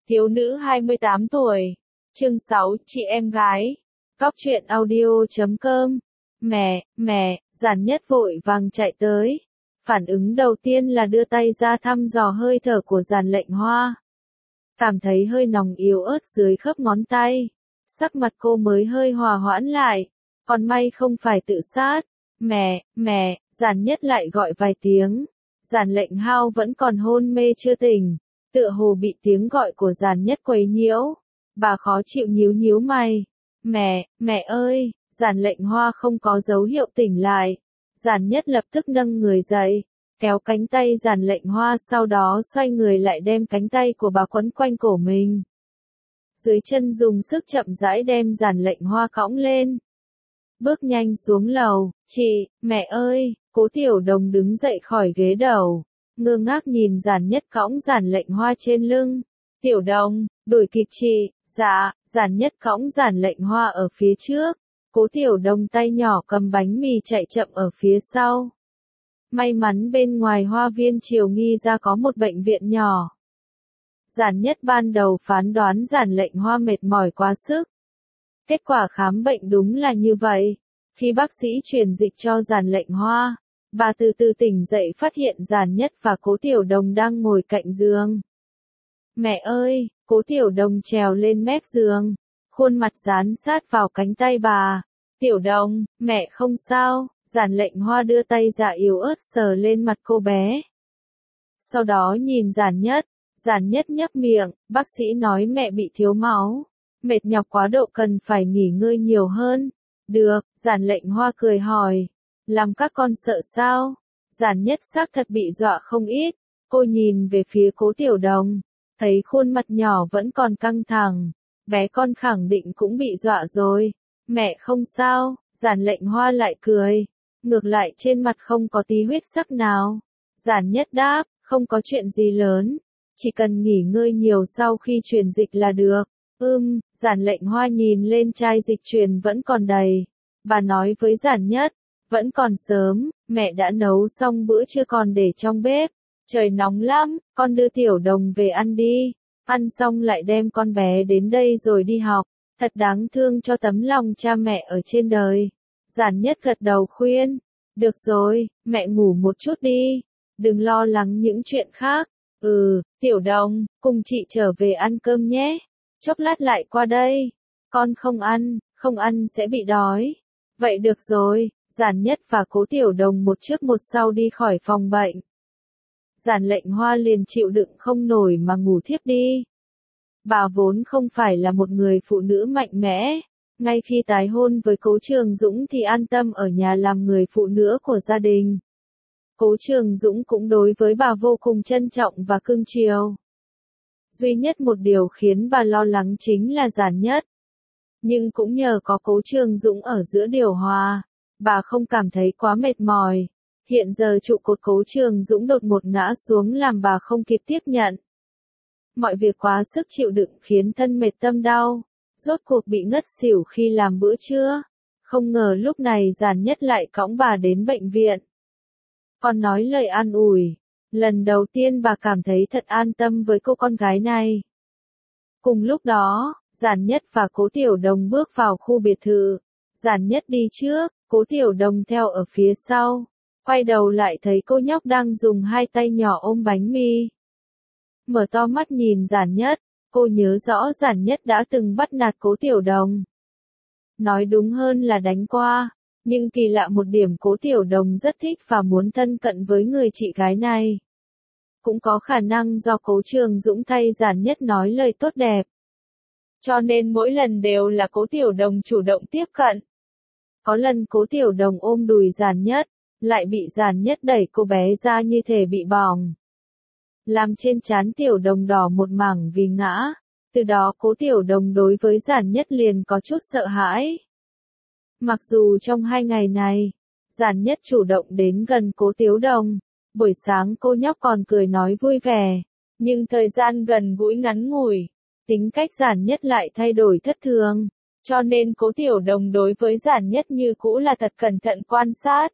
Thiếu nữ 28 tuổi. Chương 6, chị em gái. Góc truyện audio.com. Mẹ, Giản Nhất vội vàng chạy tới. Phản ứng đầu tiên là đưa tay ra thăm dò hơi thở của Giản Lệnh Hoa. Cảm thấy hơi nóng yếu ớt dưới khớp ngón tay. Sắc mặt cô mới hơi hòa hoãn lại. Còn may không phải tự sát. Mẹ, Giản Nhất lại gọi vài tiếng. Giản Lệnh Hao vẫn còn hôn mê chưa tỉnh. Tựa hồ bị tiếng gọi của Giản Nhất quấy nhiễu. Bà khó chịu nhíu nhíu mày. Mẹ ơi, Giản Lệnh Hoa không có dấu hiệu tỉnh lại. Giản Nhất lập tức nâng người dậy, kéo cánh tay Giản Lệnh Hoa, sau đó xoay người lại đem cánh tay của bà quấn quanh cổ mình. Dưới chân dùng sức chậm rãi đem Giản Lệnh Hoa cõng lên. Bước nhanh xuống lầu. Mẹ ơi, Cố Tiểu Đồng đứng dậy khỏi ghế đầu, ngơ ngác nhìn Giản Nhất cõng Giản Lệnh Hoa trên lưng. Tiểu Đồng, đuổi kịp chị. Dạ. Giản Nhất cõng Giản Lệnh Hoa ở phía trước. Cố Tiểu Đồng tay nhỏ cầm bánh mì chạy chậm ở phía sau. May mắn bên ngoài hoa viên Triều Nghi ra có một bệnh viện nhỏ. Giản Nhất ban đầu phán đoán Giản Lệnh Hoa mệt mỏi quá sức. Kết quả khám bệnh đúng là như vậy. Khi bác sĩ truyền dịch cho Giản Lệnh Hoa, bà từ từ tỉnh dậy phát hiện Giản Nhất và Cố Tiểu Đồng đang ngồi cạnh giường. Mẹ ơi, Cố Tiểu Đồng trèo lên mép giường, khuôn mặt dán sát vào cánh tay bà. Tiểu Đồng, mẹ không sao. Giản Lệnh Hoa đưa tay ra yếu ớt sờ lên mặt cô bé. Sau đó nhìn Giản Nhất nhấp miệng, bác sĩ nói mẹ bị thiếu máu, mệt nhọc quá độ cần phải nghỉ ngơi nhiều hơn. Được, Giản Lệnh Hoa cười hỏi, làm các con sợ sao? Giản Nhất xác thật bị dọa không ít. Cô nhìn về phía Cố Tiểu Đồng, thấy khuôn mặt nhỏ vẫn còn căng thẳng, bé con khẳng định cũng bị dọa rồi. Mẹ không sao. Giản Lệnh Hoa lại cười, ngược lại trên mặt không có tí huyết sắc nào. Giản Nhất đáp, không có chuyện gì lớn, chỉ cần nghỉ ngơi nhiều sau khi truyền dịch là được. Giản Lệnh Hoa nhìn lên chai dịch truyền vẫn còn đầy. Bà nói với Giản Nhất, vẫn còn sớm, mẹ đã nấu xong bữa trưa còn để trong bếp. Trời nóng lắm, con đưa Tiểu Đồng về ăn đi. Ăn xong lại đem con bé đến đây rồi đi học. Thật đáng thương cho tấm lòng cha mẹ ở trên đời. Giản Nhất gật đầu khuyên. Được rồi, mẹ ngủ một chút đi. Đừng lo lắng những chuyện khác. Tiểu Đồng, cùng chị trở về ăn cơm nhé. Chốc lát lại qua đây. Con không ăn sẽ bị đói. Vậy được rồi. Giản Nhất và Cố Tiểu Đồng một trước một sau đi khỏi phòng bệnh. Giản Lệnh Hoa liền chịu đựng không nổi mà ngủ thiếp đi. Bà vốn không phải là một người phụ nữ mạnh mẽ. Ngay khi tái hôn với Cố Trường Dũng thì an tâm ở nhà làm người phụ nữ của gia đình. Cố Trường Dũng cũng đối với bà vô cùng trân trọng và cưng chiều. Duy nhất một điều khiến bà lo lắng chính là Giản Nhất. Nhưng cũng nhờ có Cố Trường Dũng ở giữa điều hòa, bà không cảm thấy quá mệt mỏi. Hiện giờ trụ cột Cố Trường Dũng đột ngột ngã xuống làm bà không kịp tiếp nhận. Mọi việc quá sức chịu đựng khiến thân mệt tâm đau, rốt cuộc bị ngất xỉu khi làm bữa trưa. Không ngờ lúc này Giản Nhất lại cõng bà đến bệnh viện. Còn nói lời an ủi. Lần đầu tiên bà cảm thấy thật an tâm với cô con gái này. Cùng lúc đó, Giản Nhất và Cố Tiểu Đồng bước vào khu biệt thự. Giản Nhất đi trước, Cố Tiểu Đồng theo ở phía sau. Quay đầu lại thấy cô nhóc đang dùng hai tay nhỏ ôm bánh mì. Mở to mắt nhìn Giản Nhất, cô nhớ rõ Giản Nhất đã từng bắt nạt Cố Tiểu Đồng. Nói đúng hơn là đánh qua, nhưng kỳ lạ một điểm Cố Tiểu Đồng rất thích và muốn thân cận với người chị gái này. Cũng có khả năng do Cố Trường Dũng thay Giản Nhất nói lời tốt đẹp. Cho nên mỗi lần đều là Cố Tiểu Đồng chủ động tiếp cận. Có lần Cố Tiểu Đồng ôm đùi Giản Nhất, lại bị Giản Nhất đẩy cô bé ra như thể bị bỏng. Làm trên trán Tiểu Đồng đỏ một mảng vì ngã. Từ đó Cố Tiểu Đồng đối với Giản Nhất liền có chút sợ hãi. Mặc dù trong 2 ngày này, Giản Nhất chủ động đến gần Cố Tiểu Đồng, buổi sáng cô nhóc còn cười nói vui vẻ, nhưng thời gian gần gũi ngắn ngủi, tính cách Giản Nhất lại thay đổi thất thường, cho nên Cố Tiểu Đồng đối với Giản Nhất như cũ là thật cẩn thận quan sát.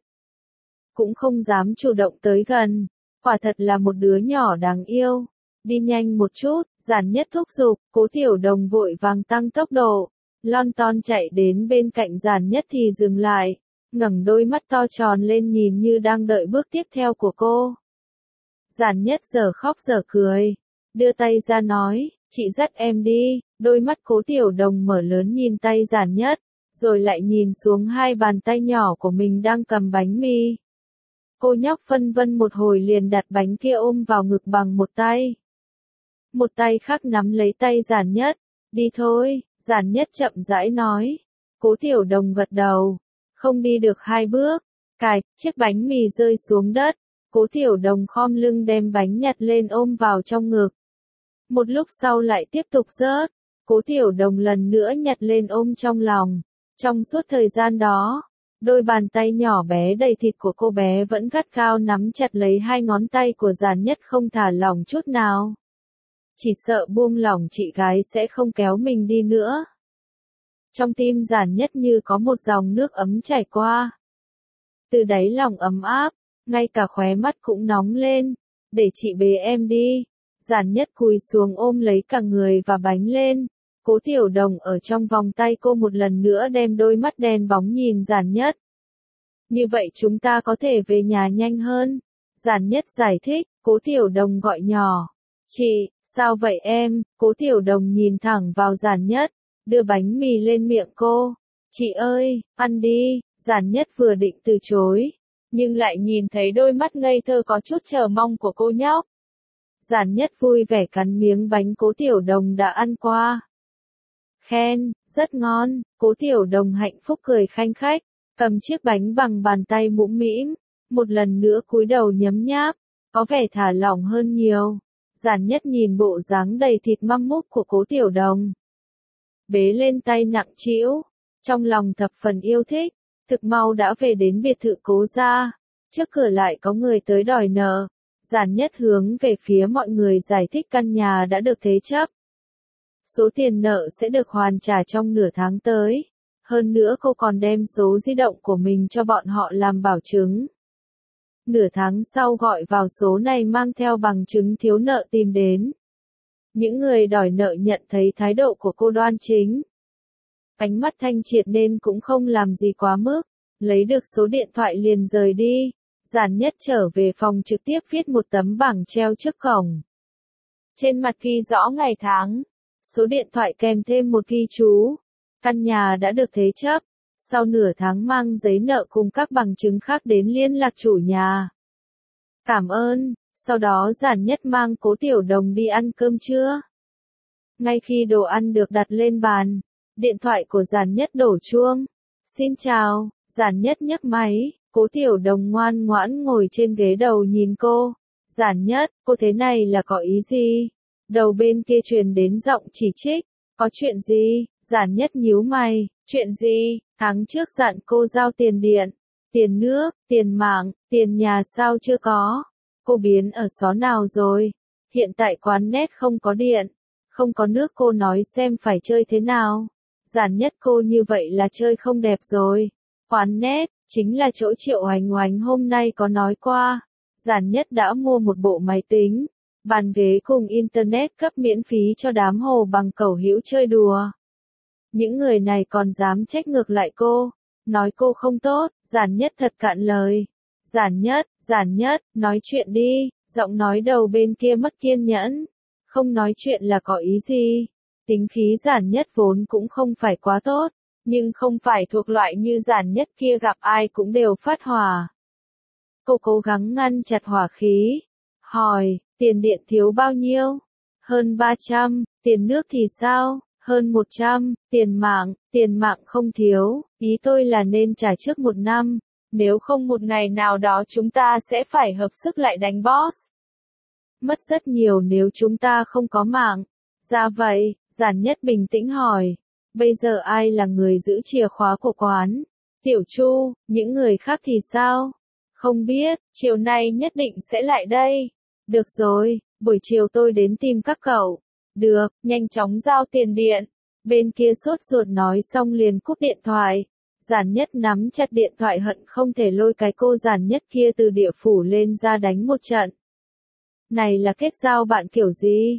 Cũng không dám chủ động tới gần, quả thật là một đứa nhỏ đáng yêu. Đi nhanh một chút, Giản Nhất thúc giục, Cố Tiểu Đồng vội vàng tăng tốc độ, lon ton chạy đến bên cạnh Giản Nhất thì dừng lại, ngẩng đôi mắt to tròn lên nhìn như đang đợi bước tiếp theo của cô. Giản Nhất giờ khóc giờ cười, đưa tay ra nói, chị dắt em đi, đôi mắt Cố Tiểu Đồng mở lớn nhìn tay Giản Nhất, rồi lại nhìn xuống hai bàn tay nhỏ của mình đang cầm bánh mì. Cô nhóc phân vân một hồi liền đặt bánh kia ôm vào ngực bằng một tay. Một tay khác nắm lấy tay Giản Nhất, đi thôi, Giản Nhất chậm rãi nói. Cố Tiểu Đồng gật đầu, không đi được hai bước, chiếc bánh mì rơi xuống đất, Cố Tiểu Đồng khom lưng đem bánh nhặt lên ôm vào trong ngực. Một lúc sau lại tiếp tục rớt, Cố Tiểu Đồng lần nữa nhặt lên ôm trong lòng. Trong suốt thời gian đó, đôi bàn tay nhỏ bé đầy thịt của cô bé vẫn gắt gao nắm chặt lấy hai ngón tay của Giản Nhất không thả lỏng chút nào. Chỉ sợ buông lỏng chị gái sẽ không kéo mình đi nữa. Trong tim Giản Nhất như có một dòng nước ấm chảy qua. Từ đáy lòng ấm áp, ngay cả khóe mắt cũng nóng lên. Để chị bế em đi. Giản Nhất cúi xuống ôm lấy cả người và bánh lên. Cố Tiểu Đồng ở trong vòng tay cô một lần nữa đem đôi mắt đen bóng nhìn Giản Nhất. Như vậy chúng ta có thể về nhà nhanh hơn. Giản Nhất giải thích, Cố Tiểu Đồng gọi nhỏ. Chị, sao vậy em? Cố Tiểu Đồng nhìn thẳng vào Giản Nhất, đưa bánh mì lên miệng cô. Chị ơi, ăn đi. Giản Nhất vừa định từ chối, nhưng lại nhìn thấy đôi mắt ngây thơ có chút chờ mong của cô nhóc. Giản Nhất vui vẻ cắn miếng bánh Cố Tiểu Đồng đã ăn qua. Khen, rất ngon. Cố Tiểu Đồng hạnh phúc cười khanh khách, cầm chiếc bánh bằng bàn tay mũm mĩm, một lần nữa cúi đầu nhấm nháp, có vẻ thả lỏng hơn nhiều. Giản Nhất nhìn bộ dáng đầy thịt măm múp của Cố Tiểu Đồng, bế lên tay nặng trĩu, trong lòng thập phần yêu thích. Thực mau đã về đến biệt thự Cố gia, trước cửa lại có người tới đòi nợ. Giản Nhất hướng về phía mọi người giải thích căn nhà đã được thế chấp. Số tiền nợ sẽ được hoàn trả trong nửa tháng tới. Hơn nữa cô còn đem số di động của mình cho bọn họ làm bảo chứng. Nửa tháng sau gọi vào số này mang theo bằng chứng thiếu nợ tìm đến. Những người đòi nợ nhận thấy thái độ của cô đoan chính, ánh mắt thanh triệt nên cũng không làm gì quá mức, lấy được số điện thoại liền rời đi. Giản Nhất trở về phòng trực tiếp viết một tấm bảng treo trước cổng. Trên mặt ghi rõ ngày tháng, số điện thoại kèm thêm một ghi chú. Căn nhà đã được thế chấp, sau nửa tháng mang giấy nợ cùng các bằng chứng khác đến liên lạc chủ nhà. Cảm ơn, sau đó Giản Nhất mang Cố Tiểu Đồng đi ăn cơm trưa. Ngay khi đồ ăn được đặt lên bàn, điện thoại của Giản Nhất đổ chuông. Xin chào, Giản Nhất nhấc máy, Cố Tiểu Đồng ngoan ngoãn ngồi trên ghế đầu nhìn cô. Giản Nhất, cô thế này là có ý gì? Đầu bên kia truyền đến giọng chỉ trích. Có chuyện gì? Giản Nhất nhíu mày. Chuyện gì? Tháng trước dặn cô giao tiền điện, tiền nước, tiền mạng, tiền nhà sao chưa có? Cô biến ở xó nào rồi? Hiện tại quán net không có điện, không có nước, cô nói xem phải chơi thế nào? Giản Nhất, cô như vậy là chơi không đẹp rồi. Quán net, chính là chỗ Triệu Oánh Oánh hôm nay có nói qua. Giản Nhất đã mua một bộ máy tính, bàn ghế cùng internet cấp miễn phí cho đám hồ bằng cẩu hữu chơi đùa. Những người này còn dám trách ngược lại cô, nói cô không tốt. Giản Nhất thật cạn lời. Giản Nhất, nói chuyện đi. Giọng nói đầu bên kia mất kiên nhẫn. Không nói chuyện là có ý gì? Tính khí Giản Nhất vốn cũng không phải quá tốt, nhưng không phải thuộc loại như Giản Nhất kia gặp ai cũng đều phát hỏa. Cô cố gắng ngăn chặt hỏa khí, hỏi, tiền điện thiếu bao nhiêu? Hơn 300, tiền nước thì sao? Hơn 100, tiền mạng không thiếu, ý tôi là nên trả trước 1 năm, nếu không một ngày nào đó chúng ta sẽ phải hợp sức lại đánh boss. Mất rất nhiều nếu chúng ta không có mạng. Ra vậy, Giản Nhất bình tĩnh hỏi, bây giờ ai là người giữ chìa khóa của quán? Tiểu Chu, những người khác thì sao? Không biết, chiều nay nhất định sẽ lại đây. Được rồi, buổi chiều tôi đến tìm các cậu. Được, nhanh chóng giao tiền điện. Bên kia sốt ruột nói xong liền cúp điện thoại. Giản Nhất nắm chặt điện thoại hận không thể lôi cái cô Giản Nhất kia từ địa phủ lên ra đánh một trận. Này là kết giao bạn kiểu gì?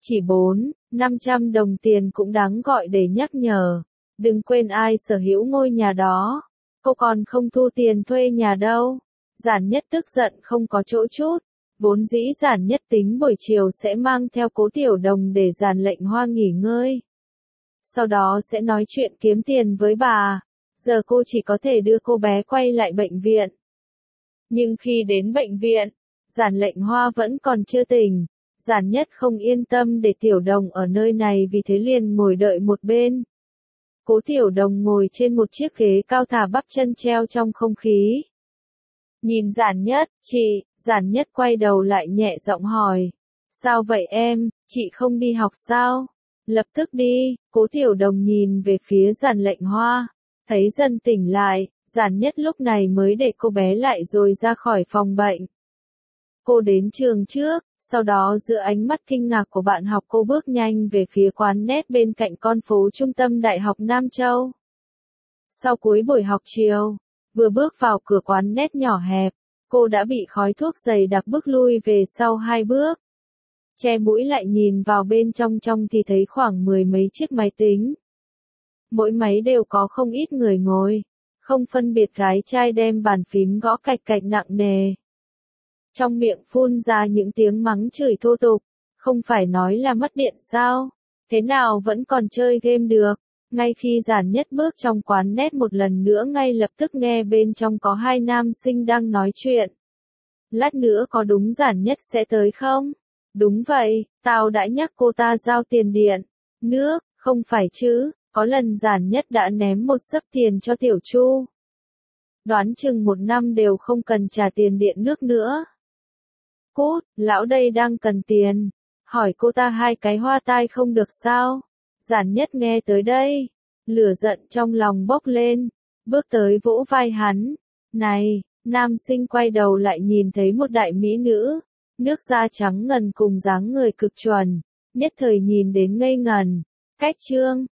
Chỉ 400-500 đồng tiền cũng đáng gọi để nhắc nhở. Đừng quên ai sở hữu ngôi nhà đó. Cô còn không thu tiền thuê nhà đâu. Giản Nhất tức giận không có chỗ chút. Vốn dĩ Giản Nhất tính buổi chiều sẽ mang theo Cố Tiểu Đồng để Giản Lệnh Hoa nghỉ ngơi. Sau đó sẽ nói chuyện kiếm tiền với bà. Giờ cô chỉ có thể đưa cô bé quay lại bệnh viện. Nhưng khi đến bệnh viện, Giản Lệnh Hoa vẫn còn chưa tỉnh. Giản Nhất không yên tâm để Tiểu Đồng ở nơi này vì thế liền ngồi đợi một bên. Cố Tiểu Đồng ngồi trên một chiếc ghế cao thả bắp chân treo trong không khí. Nhìn Giản Nhất, Giản Nhất quay đầu lại nhẹ giọng hỏi. Sao vậy em, chị không đi học sao? Lập tức đi, Cố Tiểu Đồng nhìn về phía Giản Lệnh Hoa. Thấy dần tỉnh lại, Giản Nhất lúc này mới để cô bé lại rồi ra khỏi phòng bệnh. Cô đến trường trước, sau đó giữa ánh mắt kinh ngạc của bạn học cô bước nhanh về phía quán net bên cạnh con phố trung tâm Đại học Nam Châu. Sau cuối buổi học chiều, vừa bước vào cửa quán net nhỏ hẹp, cô đã bị khói thuốc dày đặc bước lui về sau 2 bước. Che mũi lại nhìn vào bên trong thì thấy khoảng 10 mấy chiếc máy tính. Mỗi máy đều có không ít người ngồi, không phân biệt gái trai đem bàn phím gõ cạch cạch nặng nề. Trong miệng phun ra những tiếng mắng chửi thô tục, không phải nói là mất điện sao, thế nào vẫn còn chơi game được. Ngay khi Giản Nhất bước trong quán net một lần nữa ngay lập tức nghe bên trong có 2 nam sinh đang nói chuyện. Lát nữa có đúng Giản Nhất sẽ tới không? Đúng vậy, tao đã nhắc cô ta giao tiền điện, nước, không phải chứ, có lần Giản Nhất đã ném một xấp tiền cho Tiểu Chu. Đoán chừng 1 năm đều không cần trả tiền điện nước nữa. Cút, lão đây đang cần tiền. Hỏi cô ta 2 cái hoa tai không được sao? Giản Nhất nghe tới đây, lửa giận trong lòng bốc lên, bước tới vỗ vai hắn. Này, nam sinh quay đầu lại nhìn thấy một đại mỹ nữ, nước da trắng ngần cùng dáng người cực chuẩn, nhất thời nhìn đến ngây ngần. Cách chương